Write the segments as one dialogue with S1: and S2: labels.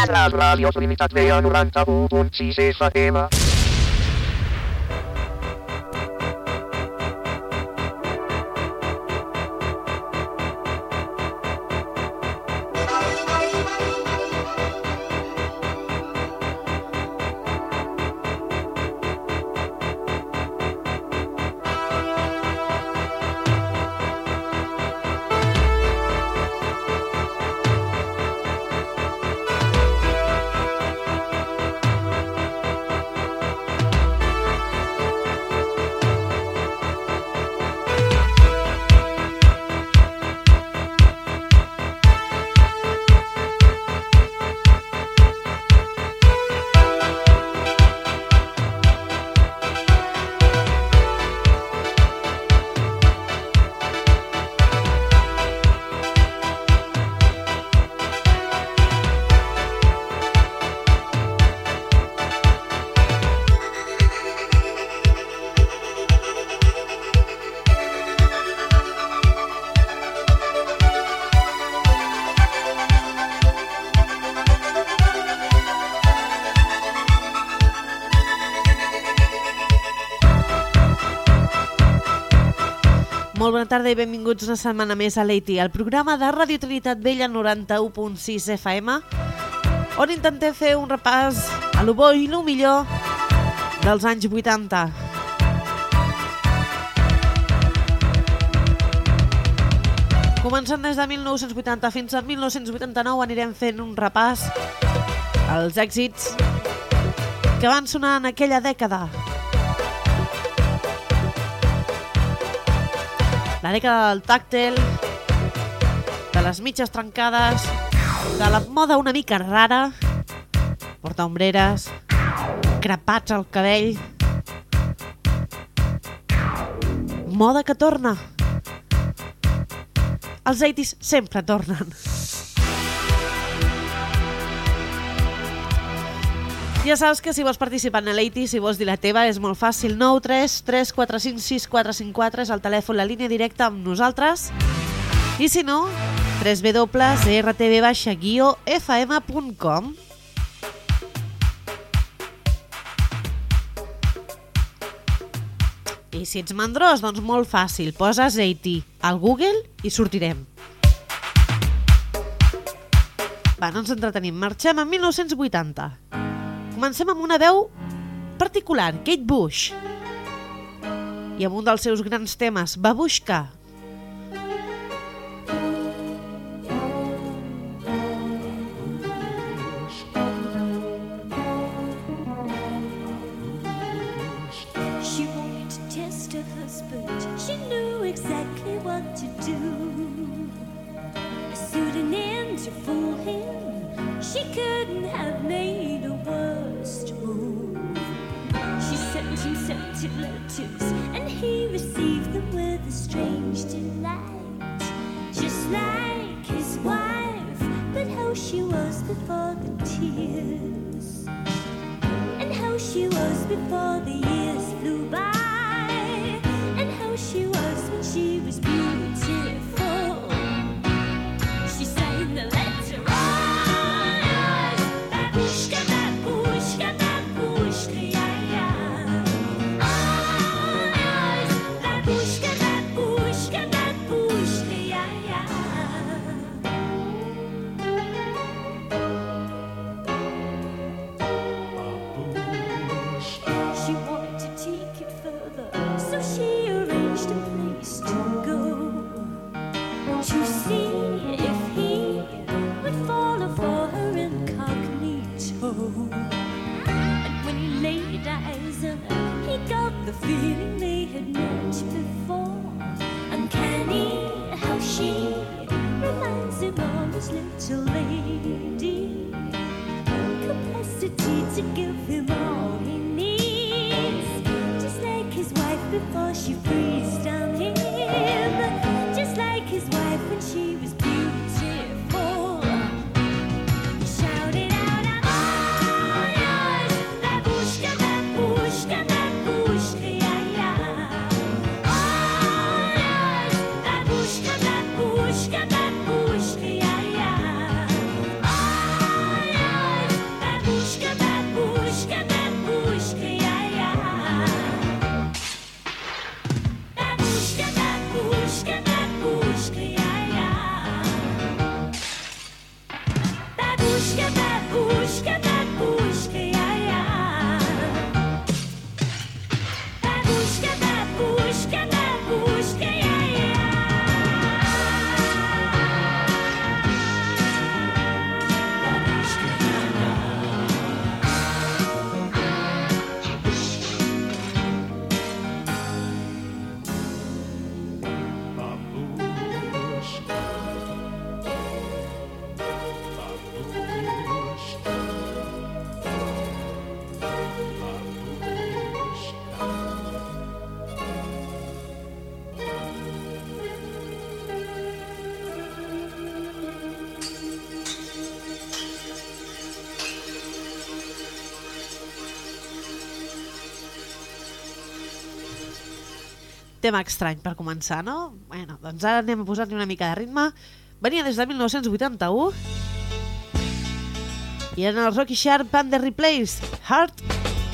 S1: La ràdio Trinitat Vella 91.6 FM.
S2: Molt bona tarda i benvinguts una setmana més a l'EITI, el programa de Ràdio Trinitat Vella 91.6 FM, on intentem fer un repàs a lo bo i lo millor dels anys 80. Començant des de 1980 fins a 1989 anirem fent un repàs als èxits que van sonar en aquella dècada. La dècada del tàctil, de les mitges trencades, de la moda una mica rara, portar ombreres, crepats al cabell, moda que torna. Els 80s sempre tornen. Ja saps que si vols participar en l'EITI, si vols dir la teva, és molt fàcil. 933456454 és el telèfon, la línia directa amb nosaltres. I si no, www.rtv-fm.com. I si ets mandrós, doncs molt fàcil. Poses EITI al Google i sortirem. Va, no ens entretenim. Marxem en 1980. Comencem amb una veu particular, Kate Bush, i amb un dels seus grans temes, Babushka.
S3: She wanted to test her husband. She knew exactly what to do. Suiting in to fool him. She couldn't have made a worse move. She sent him scented letters, and he received them with a strange delight. Just like his wife, but how she was before the tears, and how she was before the years flew by, and how she was when she was beautiful. She signed the letter. Feeling they had met before. Uncanny how she reminds him of his little lady. Capacity to give him all he needs. Just like his wife before she freezed on him. Just like his wife when she was beautiful. He shouted out, I'm all yours. Babushka, babushka, babushka. Babushka, babushka, yeah, yeah. babushka, yeah, yeah. Babushka, babushka, babushka, yeah, yeah. Babushka, yeah,
S2: Tema estrany per començar, no? Bueno, doncs ara anem a posar-li una mica de ritme. Venia des de 1981 i eren el Rocky Sharp and the Replays, Heart.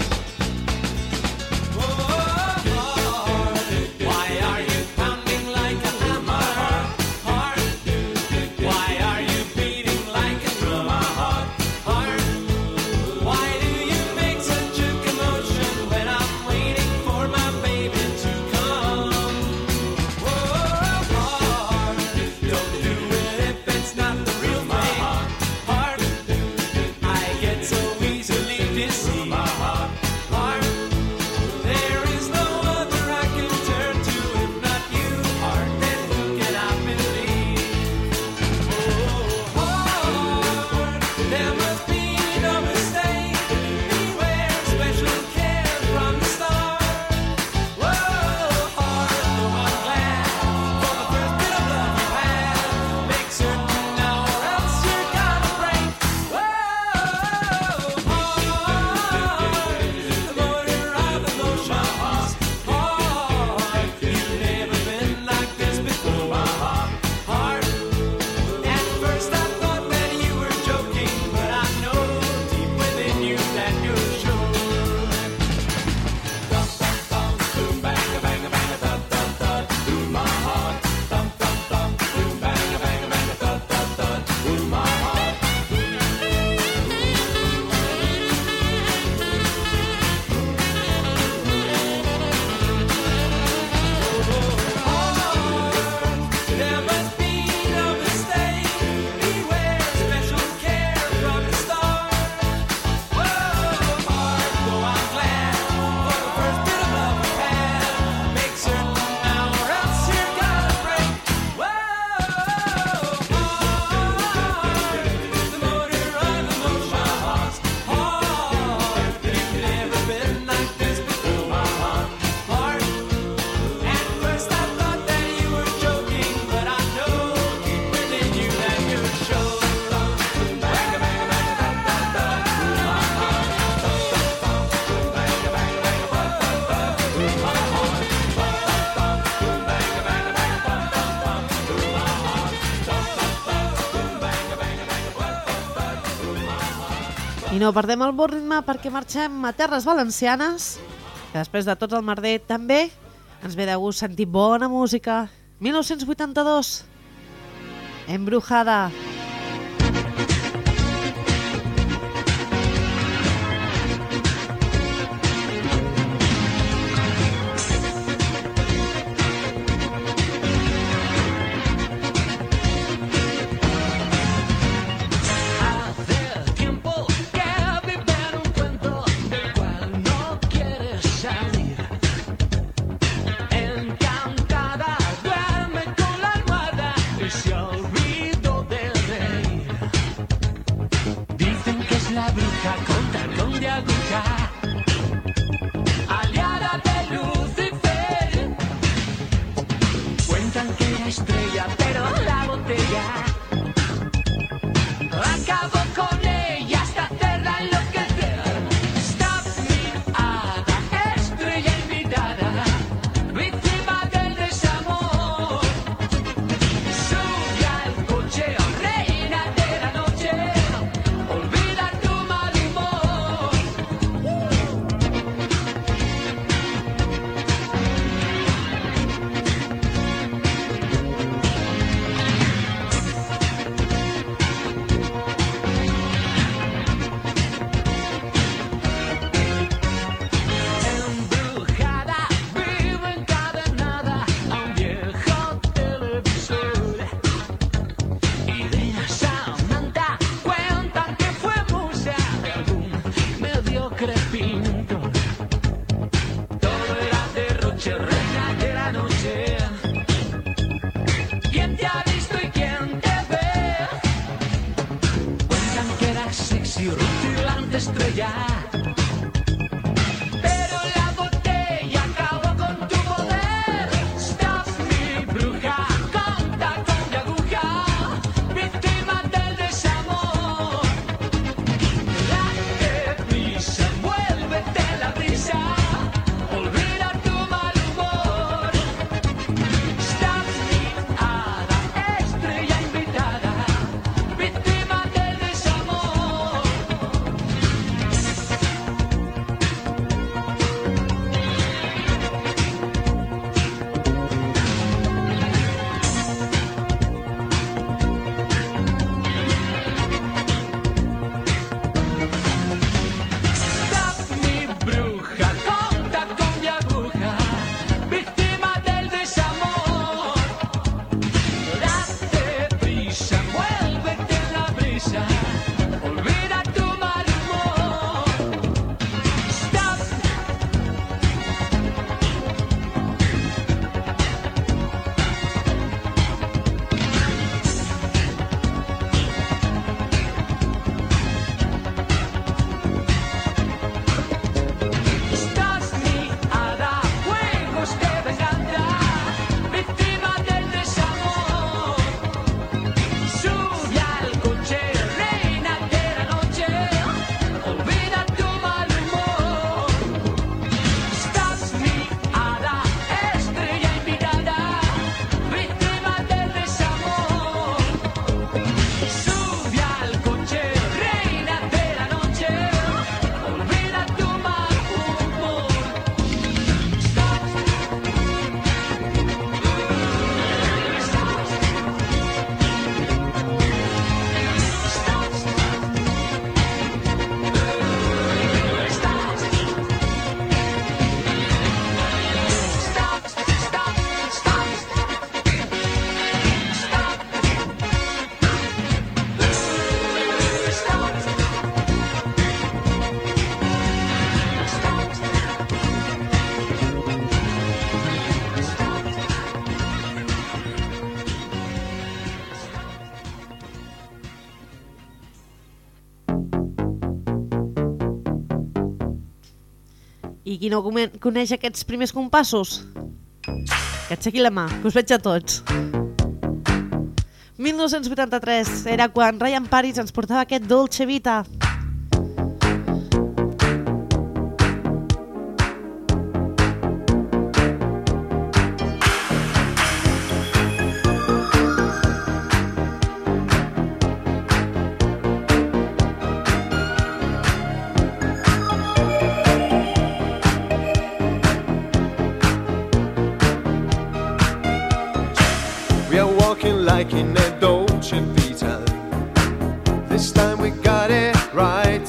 S2: I no perdem el bon ritme perquè marxem a terres valencianes, que després de tot el merder també ens ve de gust sentir bona música. 1982, Embrujada.
S4: casi rutilante estrella. Pero la botella acabó con tu poder. Stop mi bruja, conta con mi aguja, víctima del desamor. Date prisa, envuélvete en la brisa, olvida tu mal humor. Stop mi hada, estrella invitada, víctima del desamor. Stop mi bruja, conta con mi aguja, víctima del desamor. Date prisa, envuélvete en la brisa, olvida tu mal humor. Stop. Estás mi hada, juegos de venganza, víctima del desamor. Sube al coche, reina de la noche, olvida tu mal humor. Estás mi hada, estrella invitada, víctima del desamor. Sube al coche, reina de la noche, olvida tu mal humor.
S2: I qui no coneix aquests primers compassos? Que aixequi la mà, que us veig a tots. 1983 era quan Ryan Paris ens portava aquest Dolce Vita.
S5: We are walking like in a Dolce Vita. This time we got it right.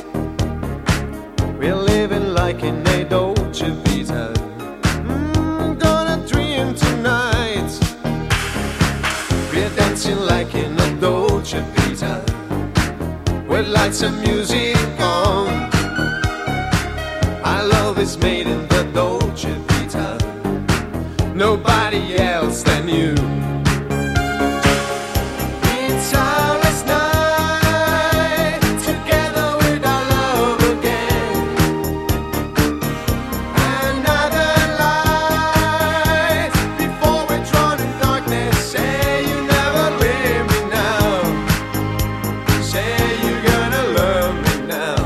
S5: We're living like in a Dolce Vita. Gonna dream tonight. We're dancing like in a Dolce Vita, with lights and music on. Our love is made in the Dolce Vita, nobody else than you. It's our last night, together with our love again. Another light, before we're drawn in darkness. Say you never leave me now. Say you're gonna love me now.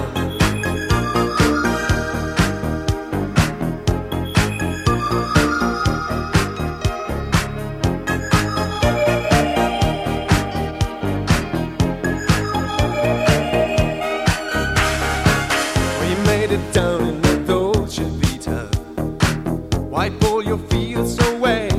S5: We made it down in the Dolce Vita. Wipe all your fears away.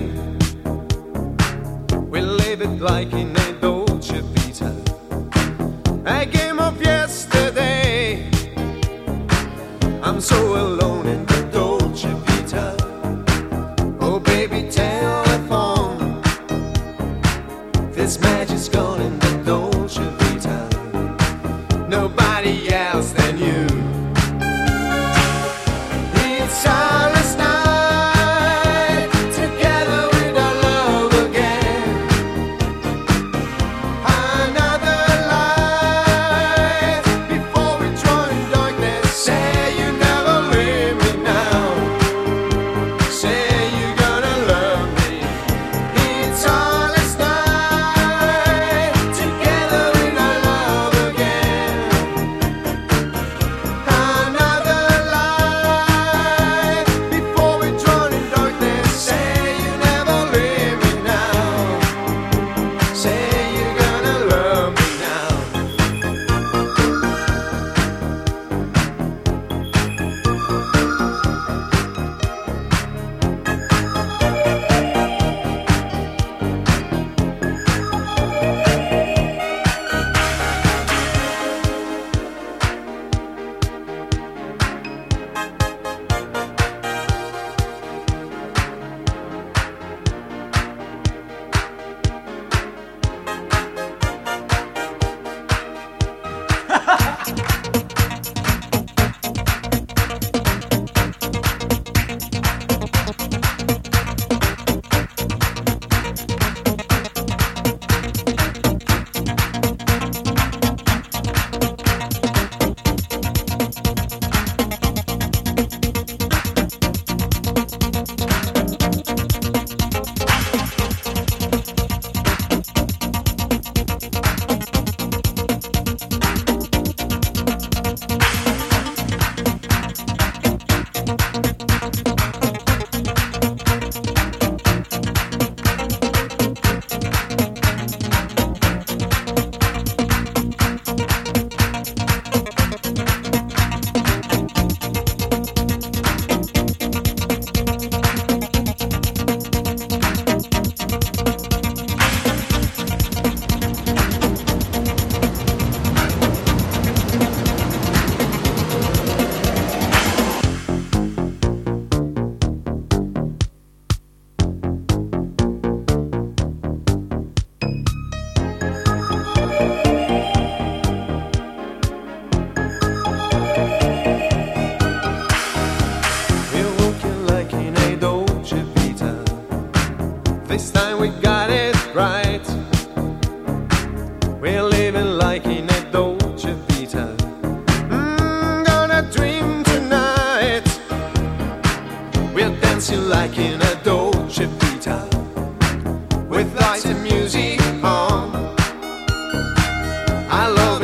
S5: We live it like in a Dolce Vita, a game of yesterday. I'm so alone in the Dolce Vita. Oh baby, telephone. This magic's gone in the Dolce Vita, nobody else than you. It's our last night, together with our love again. Another life,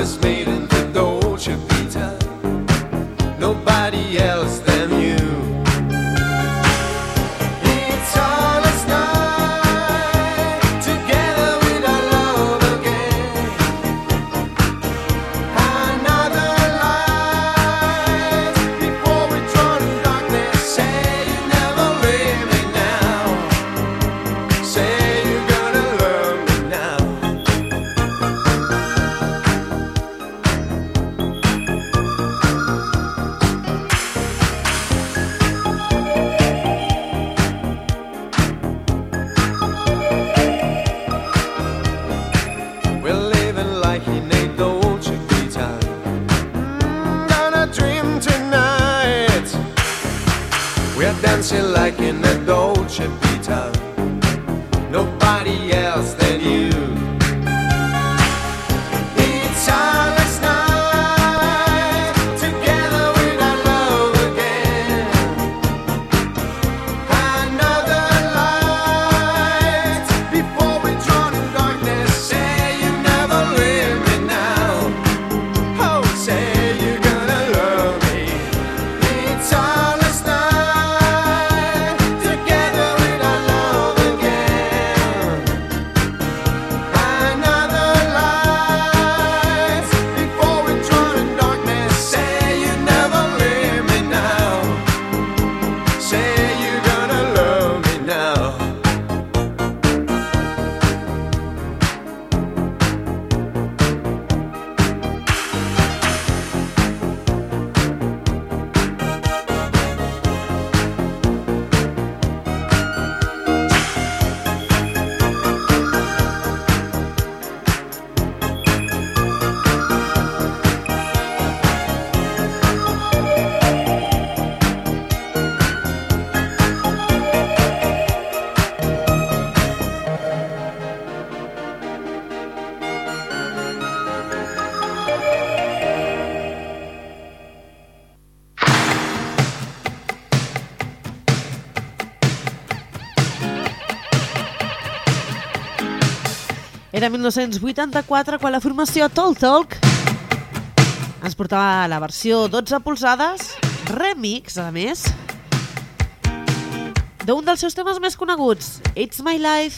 S5: was made into Dolce Vita. Nobody else than you. It's our last night together with our love again. Another light before we drown in darkness. Say you never leave me now. Say you're gonna love me now. We're living like in a Dolce Vita. Gonna dream tonight. We're dancing like in a Dolce Vita. Nobody else than you. It's our last night together with our love again. Another light before we drown in darkness. Say you never leave me now. Oh, say you're gonna love me. It's our last night together with our love again. Another light before we drown in darkness. Say you never leave me now. Say you're gonna love me now.
S2: Era 1984 quan la formació Talk Talk ens portava la versió 12 polzades, remix, a més, d'un dels seus temes més coneguts, It's My Life.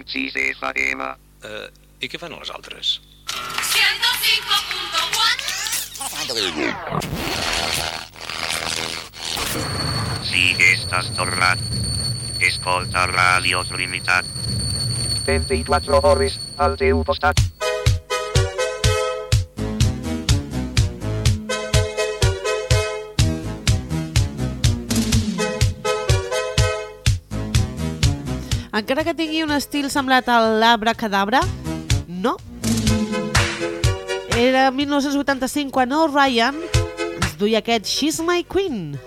S1: 105.6 FM.
S6: I què fan les altres?
S3: 105.4.
S1: Si estàs tornat, escolta Ràdio Trinitat. 24 hores al teu costat.
S2: Encara que tingui un estil semblat a l'Abracadabra, no. Era 1985 quan O'Ryan ens duia aquest She's My Queen.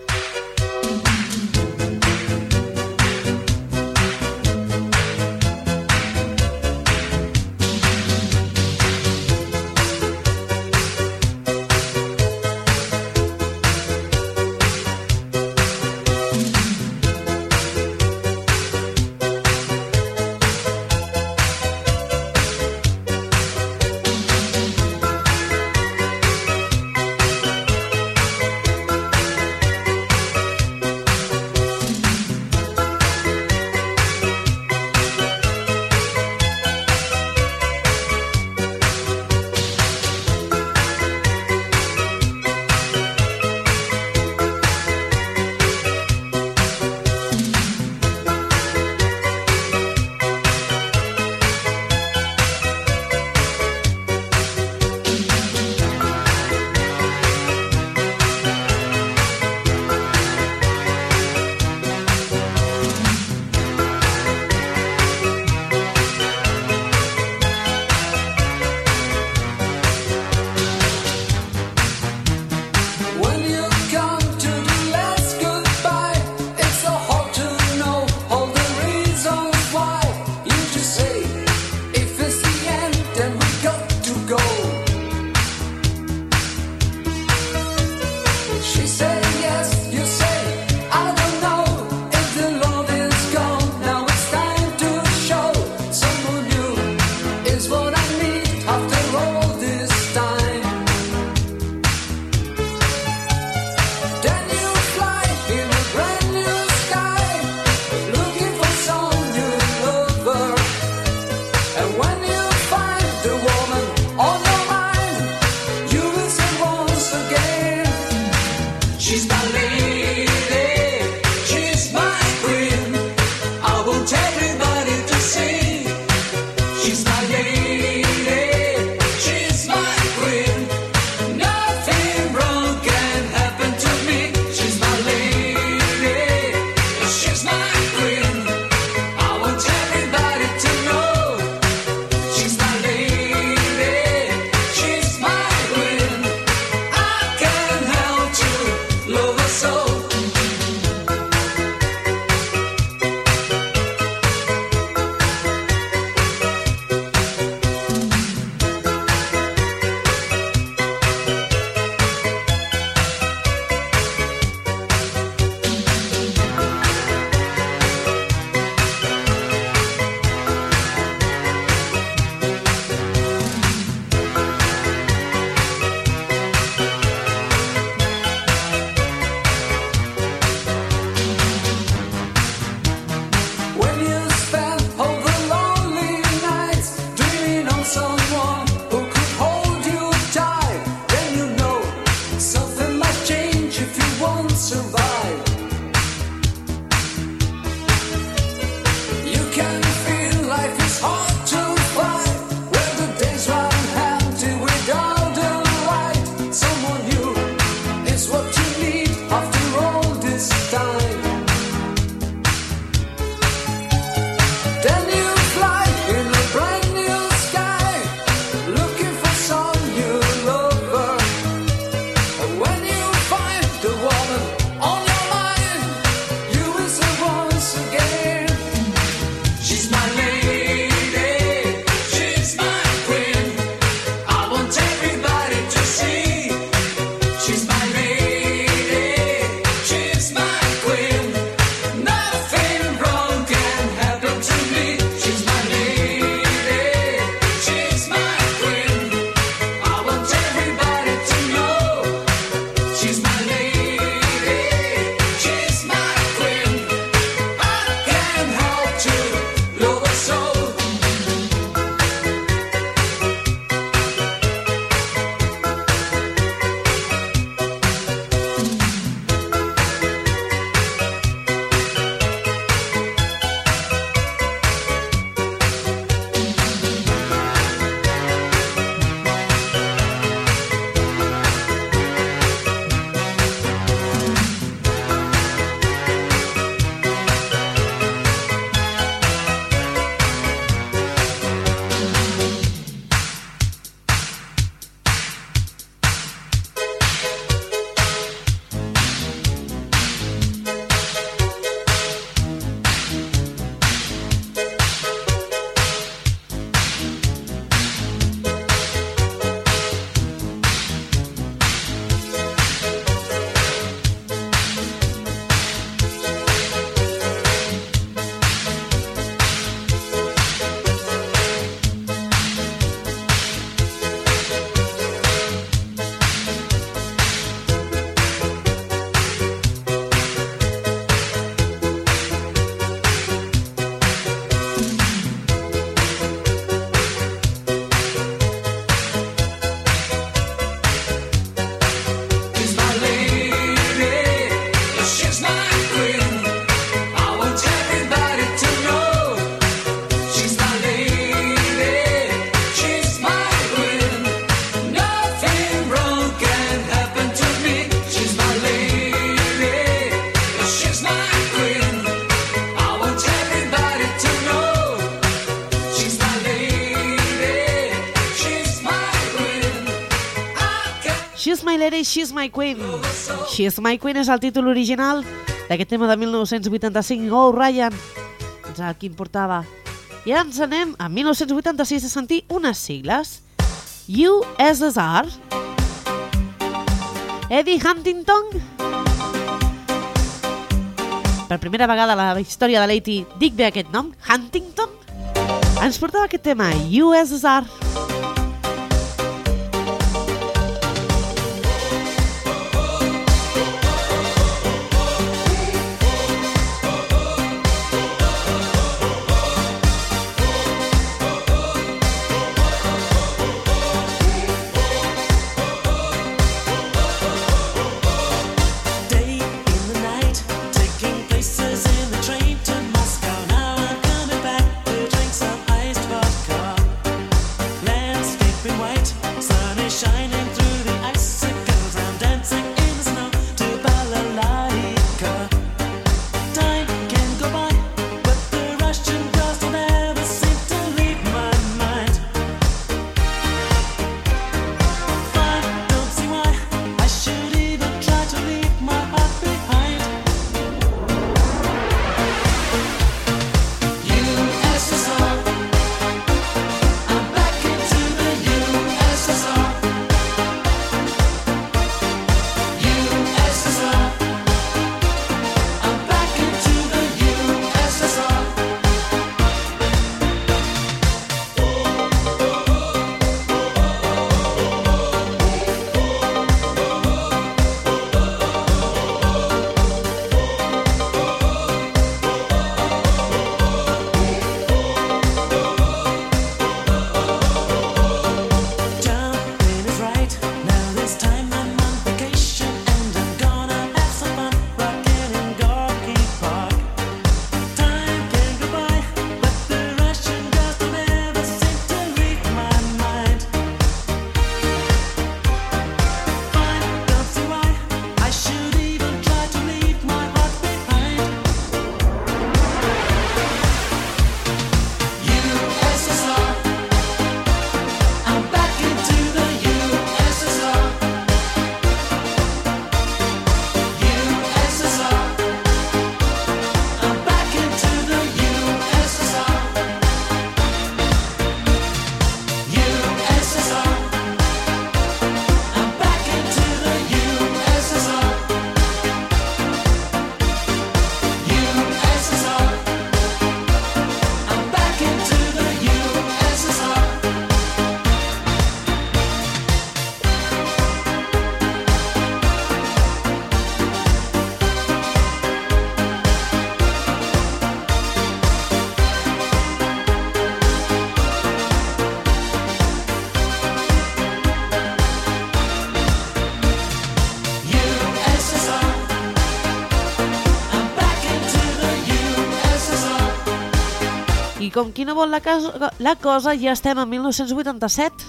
S2: She's My Lady, She's My Queen. She's My Queen és el títol original d'aquest tema de 1985, Oh Ryan, ens el que importava. I ara ens anem a 1986 a sentir unes sigles. USSR, Eddie Huntington. Per primera vegada a la història de l'A.T. dic bé aquest nom, Huntington, ens portava aquest tema, USSR. I com qui no vol la cosa, ja estem en 1987.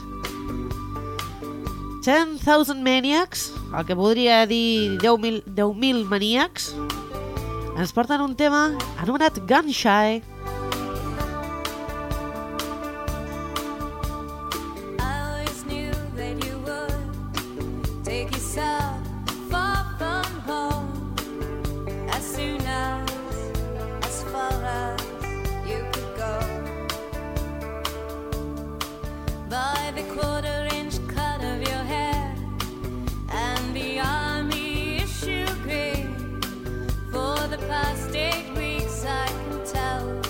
S2: 10,000 Maniacs, el que podria dir 10.000 maníacs, ens porten un tema anomenat Gun Shy.
S3: Past 8 weeks I can tell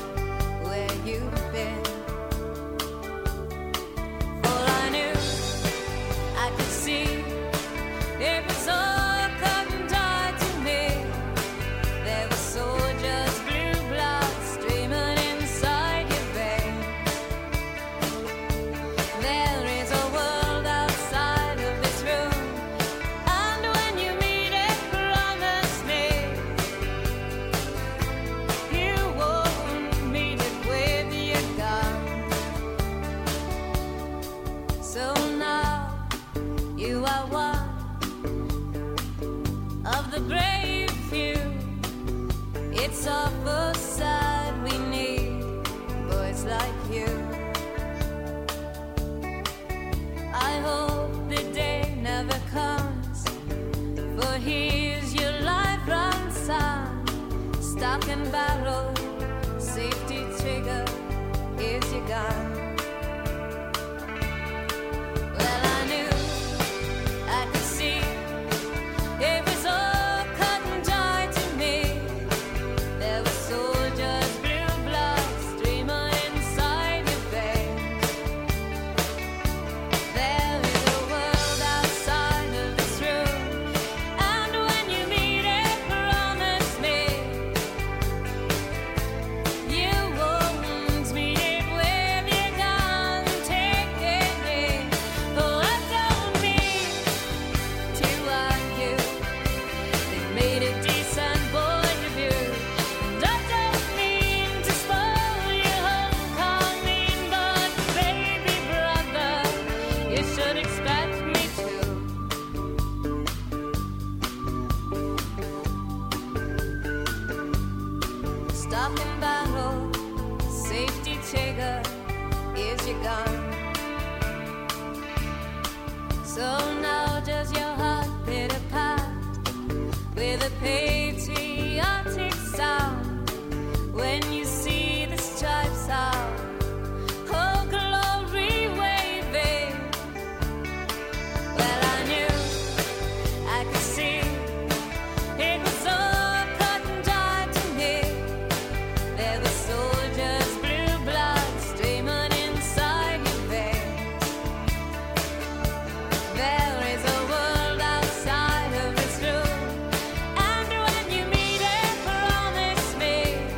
S3: gone. Well, I knew, I could see, it was all cut and dried to me. There were soldiers' blue blood streaming inside your veins. There is a world outside of this room, and when you meet it, promise me you won't meet it with your gun taking me. Oh, I don't mean to argue. They made a decent boy of you, and I don't mean to spoil your homecoming, but baby brother, you should expect me to. Stop in battle, safety taker is your gun. So now does your heart pitter pat with a patriotic sound when you see the stripes out, oh glory waving. Well, I knew, I could see, it was all cut and dried to me. There were soldiers' blue blood streaming inside your veins. There is a world outside of this room, and when you meet it, promise me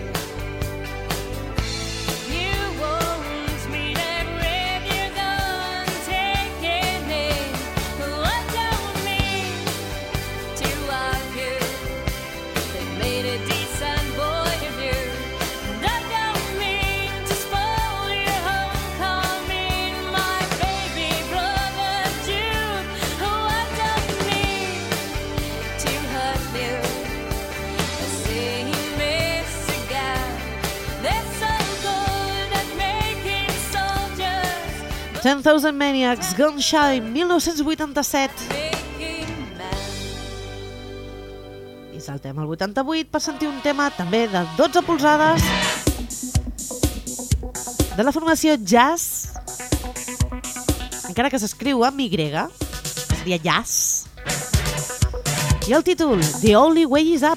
S3: you won't meet it with your gun taking me. Oh, I don't mean to argue. They made a decent boy of you, and I don't mean to spoil your homecoming, my baby brother Jude. Oh, I don't mean to hurt you. I say you miss again. They're so good at making soldiers,
S2: 10,000 Maniacs, Gunshine, 1987.
S3: making men.
S2: I saltem al 88 per sentir un tema també de 12 polzades de la formació Jazz, encara que s'escriu amb Y, seria Jazz. I el títol, The Only Way Is Up.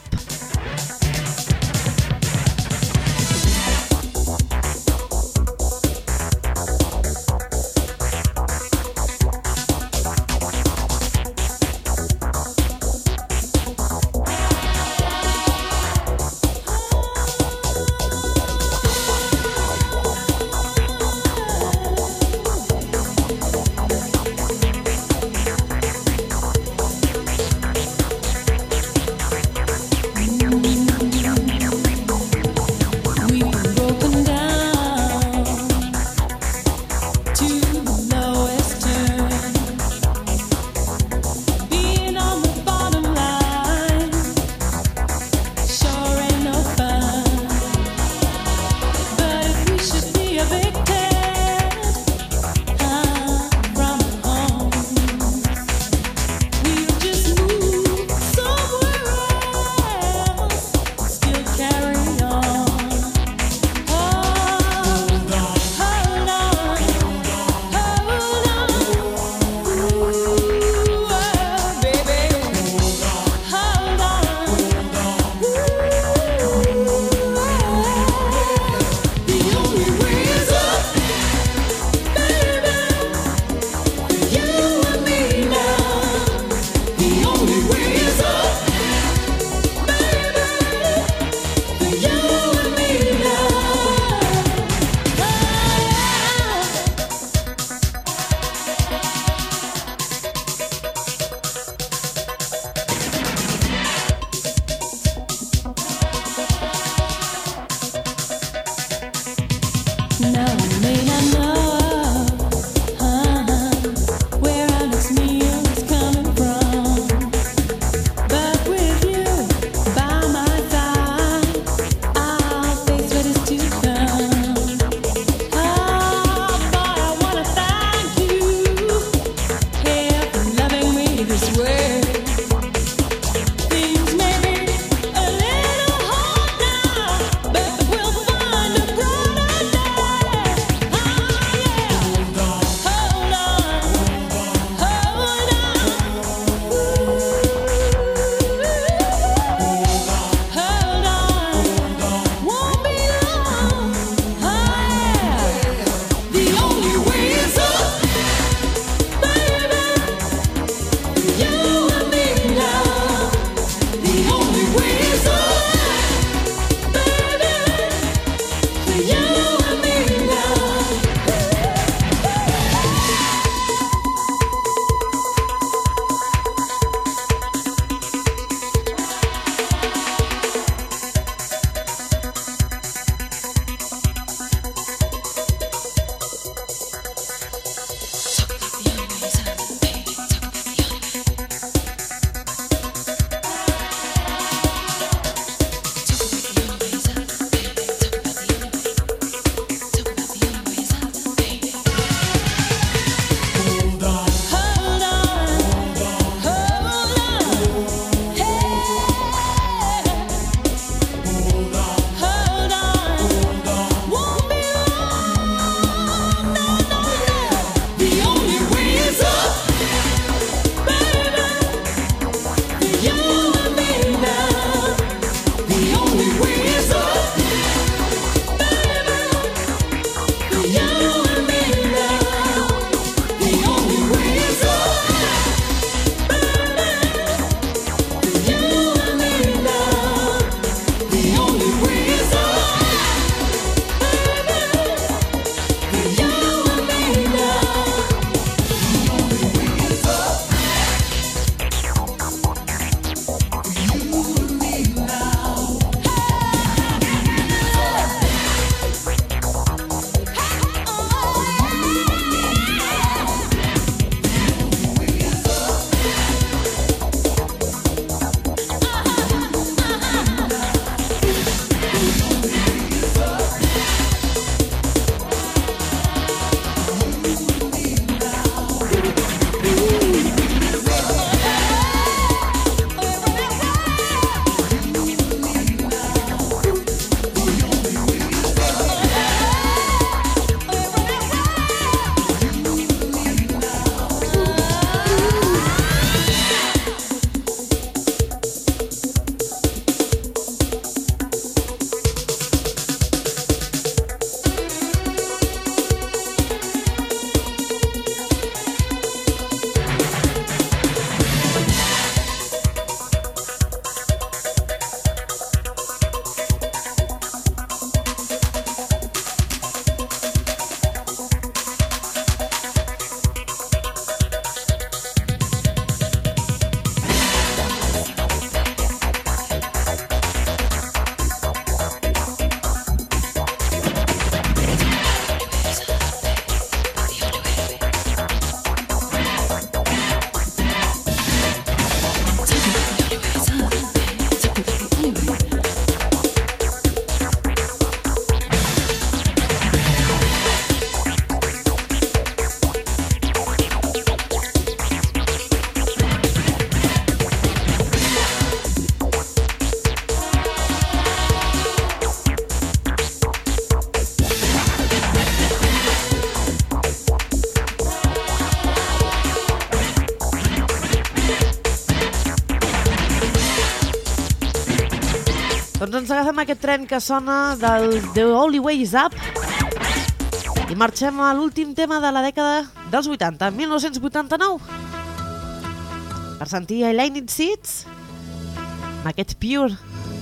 S2: Doncs ens agafem aquest tren que sona del The Only Way Is Up i marxem a l'últim tema de la dècada dels 80, 1989, per sentir Elaine Seeds amb aquest Pure.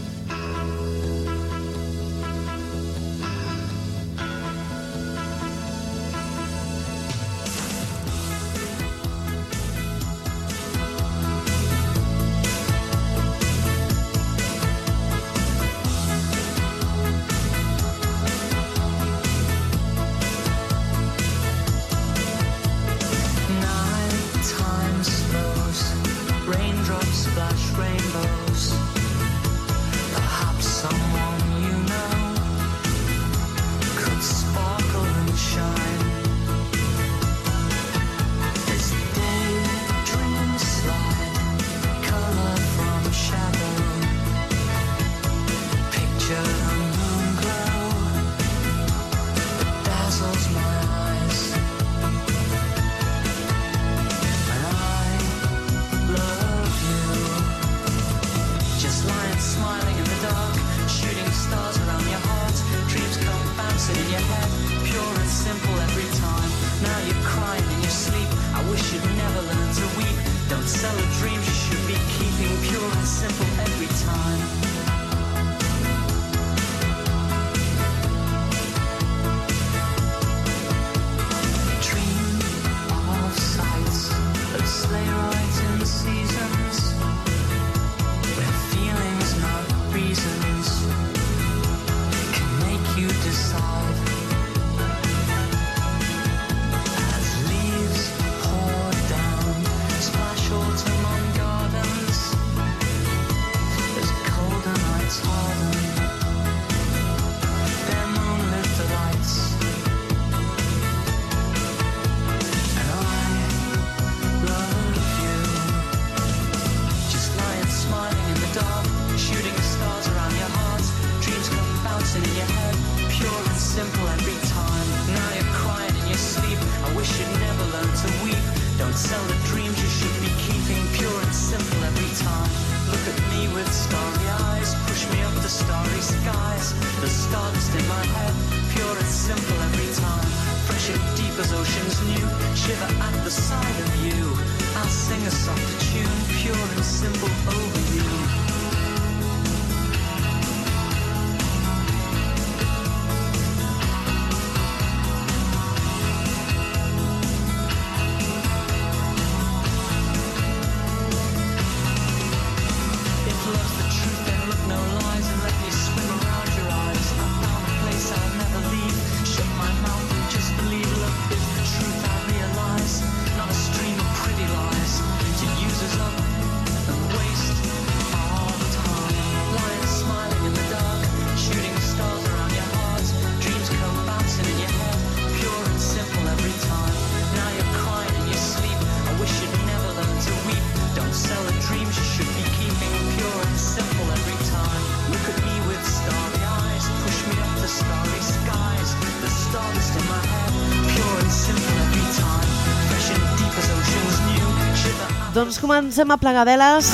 S2: Doncs comencem a plegar veles.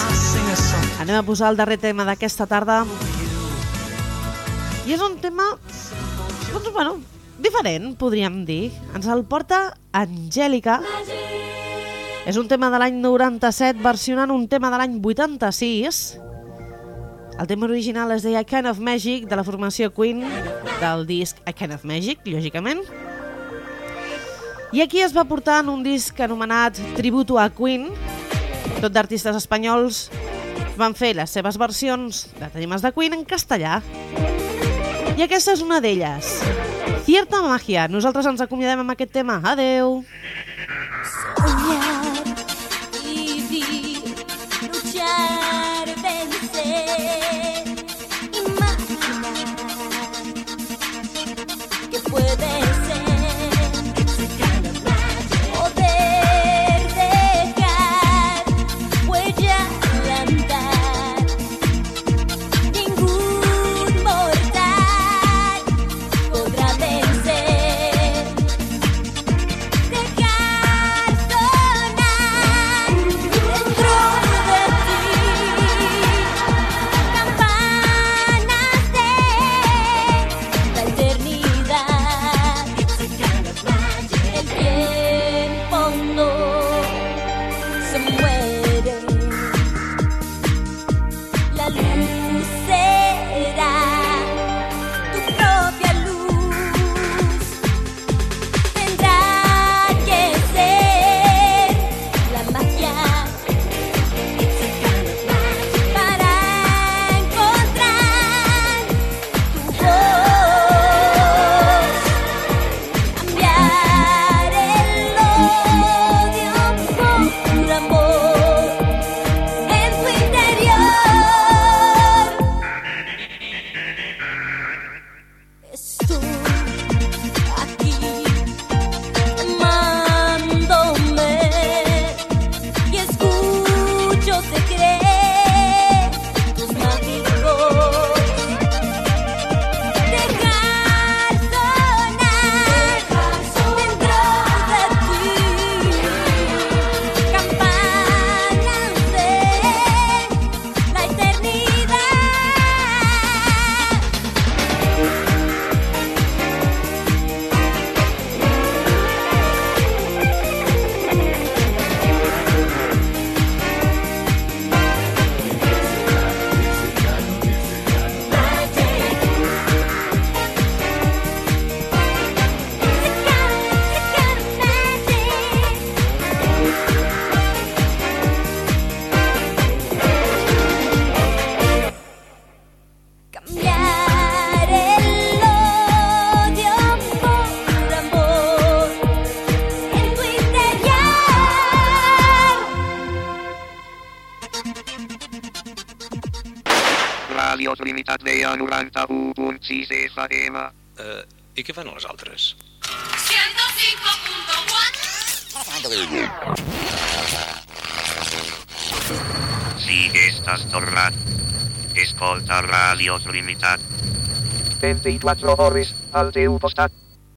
S2: Anem a posar el darrer tema d'aquesta tarda. I és un tema, doncs, bueno, diferent, podríem dir. Ens el porta Angèlica. És un tema de l'any 97 versionant un tema de l'any 86. El tema original es deia Kind of Magic, de la formació Queen, del disc A Kind of Magic, lògicament. I aquí es va portar en un disc anomenat Tributo a Queen. Tot d'artistes espanyols van fer les seves versions de temes de Queen en castellà. I aquesta és una d'elles. Cierta Magia. Nosaltres ens acomiadem amb aquest tema. Adeu.
S3: Soñar, vivir, luchar, vencer, imaginar que puede ser. Poder dejar huella al andar. Ningún mortal podrá vencer. Dejar
S1: 101.6 FM.
S6: I què fan les altres?
S3: 105.4.
S1: Si estàs tornat, escolta Radio Trinitat. 24 hores al teu costat.